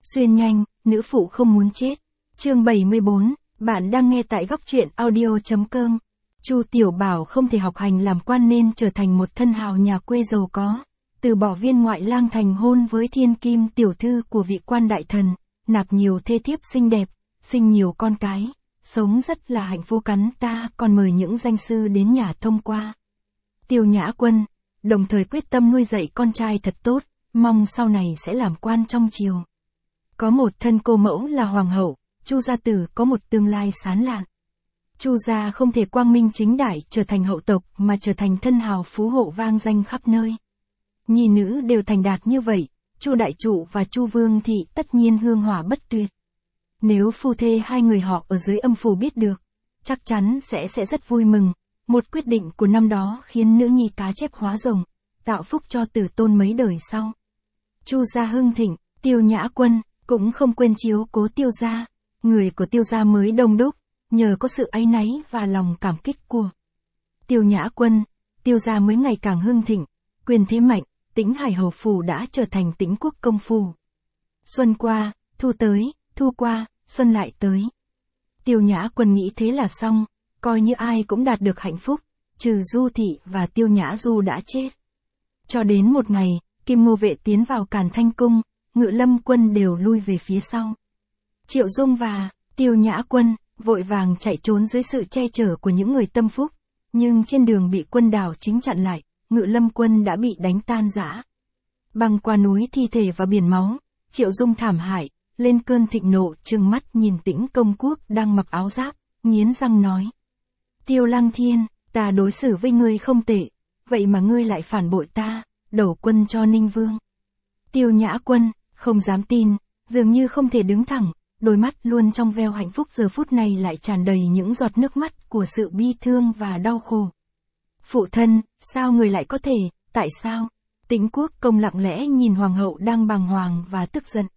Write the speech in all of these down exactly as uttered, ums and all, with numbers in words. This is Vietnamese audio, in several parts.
Xuyên nhanh, nữ phụ không muốn chết. Chương bảy mươi bốn, bạn đang nghe tại góc truyện audio chấm com. Chu Tiểu Bảo không thể học hành làm quan nên trở thành một thân hào nhà quê giàu có. Từ bỏ viên ngoại lang thành hôn với thiên kim tiểu thư của vị quan đại thần, nạp nhiều thê thiếp xinh đẹp, sinh nhiều con cái, sống rất là hạnh phúc. Cắn ta còn mời những danh sư đến nhà thông qua. Tiêu Nhã Quân, đồng thời quyết tâm nuôi dạy con trai thật tốt, mong sau này sẽ làm quan trong triều. Có một thân cô mẫu là hoàng hậu, Chu gia tử có một tương lai sáng lạn. Chu gia không thể quang minh chính đại trở thành hậu tộc mà trở thành thân hào phú hộ vang danh khắp nơi. Nhi nữ đều thành đạt như vậy, Chu đại trụ và Chu Vương thị tất nhiên hương hỏa bất tuyệt. Nếu phu thê hai người họ ở dưới âm phủ biết được, chắc chắn sẽ sẽ rất vui mừng. Một quyết định của năm đó khiến nữ nhi cá chép hóa rồng, tạo phúc cho tử tôn mấy đời sau. Chu gia hưng thịnh, Tiêu Nhã Quân cũng không quên chiếu cố Tiêu gia. Người của Tiêu gia mới đông đúc, nhờ có sự áy náy và lòng cảm kích của Tiêu Nhã Quân, Tiêu gia mới ngày càng hưng thịnh, quyền thế mạnh, Tĩnh Hải hầu phủ đã trở thành Tĩnh Quốc công phủ. Xuân qua, thu tới, thu qua, xuân lại tới. Tiêu Nhã Quân nghĩ thế là xong, coi như ai cũng đạt được hạnh phúc, trừ Du thị và Tiêu Nhã Du đã chết. Cho đến một ngày, Kim Ngô vệ tiến vào Càn Thanh cung, Ngự Lâm quân đều lui về phía sau. Triệu Dung và Tiêu Nhã Quân vội vàng chạy trốn dưới sự che chở của những người tâm phúc, nhưng trên đường bị quân đảo chính chặn lại, Ngự Lâm quân đã bị đánh tan rã. Băng qua núi thi thể và biển máu, Triệu Dung thảm hại, lên cơn thịnh nộ trừng mắt nhìn Tĩnh công quốc đang mặc áo giáp, nghiến răng nói: Tiêu Lăng Thiên, ta đối xử với ngươi không tệ, vậy mà ngươi lại phản bội ta, đầu quân cho Ninh Vương. Tiêu Nhã Quân không dám tin, dường như không thể đứng thẳng, đôi mắt luôn trong veo hạnh phúc giờ phút này lại tràn đầy những giọt nước mắt của sự bi thương và đau khổ. Phụ thân, sao người lại có thể, tại sao? Tĩnh Quốc công lặng lẽ nhìn hoàng hậu đang bàng hoàng và tức giận.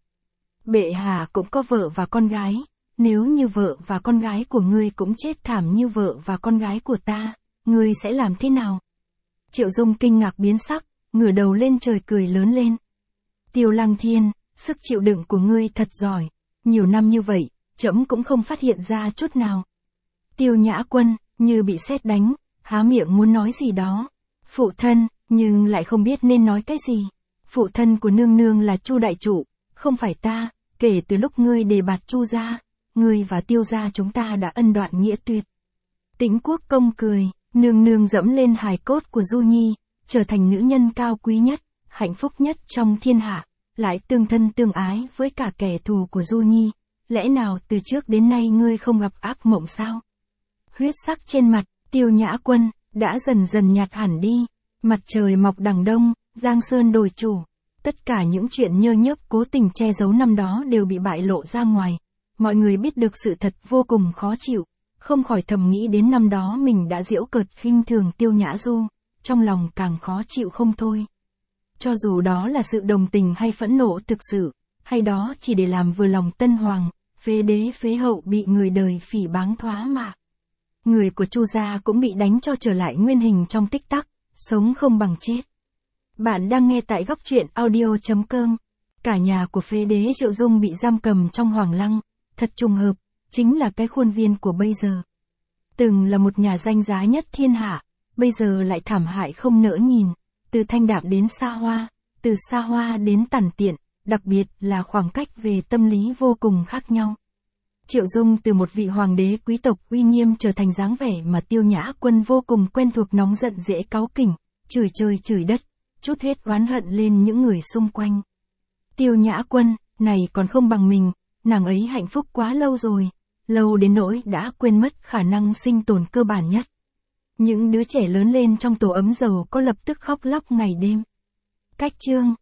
Bệ hạ cũng có vợ và con gái, nếu như vợ và con gái của ngươi cũng chết thảm như vợ và con gái của ta, ngươi sẽ làm thế nào? Triệu Dung kinh ngạc biến sắc, ngửa đầu lên trời cười lớn lên. Tiêu Lăng Thiên, sức chịu đựng của ngươi thật giỏi, nhiều năm như vậy, trẫm cũng không phát hiện ra chút nào. Tiêu Nhã Quân như bị sét đánh, há miệng muốn nói gì đó. Phụ thân, nhưng lại không biết nên nói cái gì. Phụ thân của nương nương là Chu đại trụ, không phải ta, kể từ lúc ngươi đề bạt Chu gia, ngươi và Tiêu gia chúng ta đã ân đoạn nghĩa tuyệt. Tĩnh Quốc công cười, nương nương dẫm lên hài cốt của Du Nhi, trở thành nữ nhân cao quý nhất, hạnh phúc nhất trong thiên hạ, lại tương thân tương ái với cả kẻ thù của Du Nhi, lẽ nào từ trước đến nay ngươi không gặp ác mộng sao? Huyết sắc trên mặt Tiêu Nhã Quân đã dần dần nhạt hẳn đi, mặt trời mọc đằng đông, Giang Sơn đổi chủ, tất cả những chuyện nhơ nhớp cố tình che giấu năm đó đều bị bại lộ ra ngoài, mọi người biết được sự thật vô cùng khó chịu, không khỏi thầm nghĩ đến năm đó mình đã giễu cợt khinh thường Tiêu Nhã Du, trong lòng càng khó chịu không thôi. Cho dù đó là sự đồng tình hay phẫn nộ thực sự, hay đó chỉ để làm vừa lòng tân hoàng, phế đế phế hậu bị người đời phỉ báng thoá mạ. Người của Chu gia cũng bị đánh cho trở lại nguyên hình trong tích tắc, sống không bằng chết. Bạn đang nghe tại góc truyện audio chấm com. Cả nhà của phế đế Triệu Dung bị giam cầm trong Hoàng Lăng, thật trùng hợp, chính là cái khuôn viên của bây giờ. Từng là một nhà danh giá nhất thiên hạ, bây giờ lại thảm hại không nỡ nhìn, từ thanh đạm đến xa hoa, từ xa hoa đến tản tiện, đặc biệt là khoảng cách về tâm lý vô cùng khác nhau. Triệu Dung từ một vị hoàng đế quý tộc uy nghiêm trở thành dáng vẻ mà Tiêu Nhã Quân vô cùng quen thuộc, nóng giận dễ cáu kỉnh, chửi trời chửi đất, trút hết oán hận lên những người xung quanh. Tiêu Nhã Quân, này còn không bằng mình, nàng ấy hạnh phúc quá lâu rồi, lâu đến nỗi đã quên mất khả năng sinh tồn cơ bản nhất. Những đứa trẻ lớn lên trong tổ ấm dầu có lập tức khóc lóc ngày đêm. Cách chương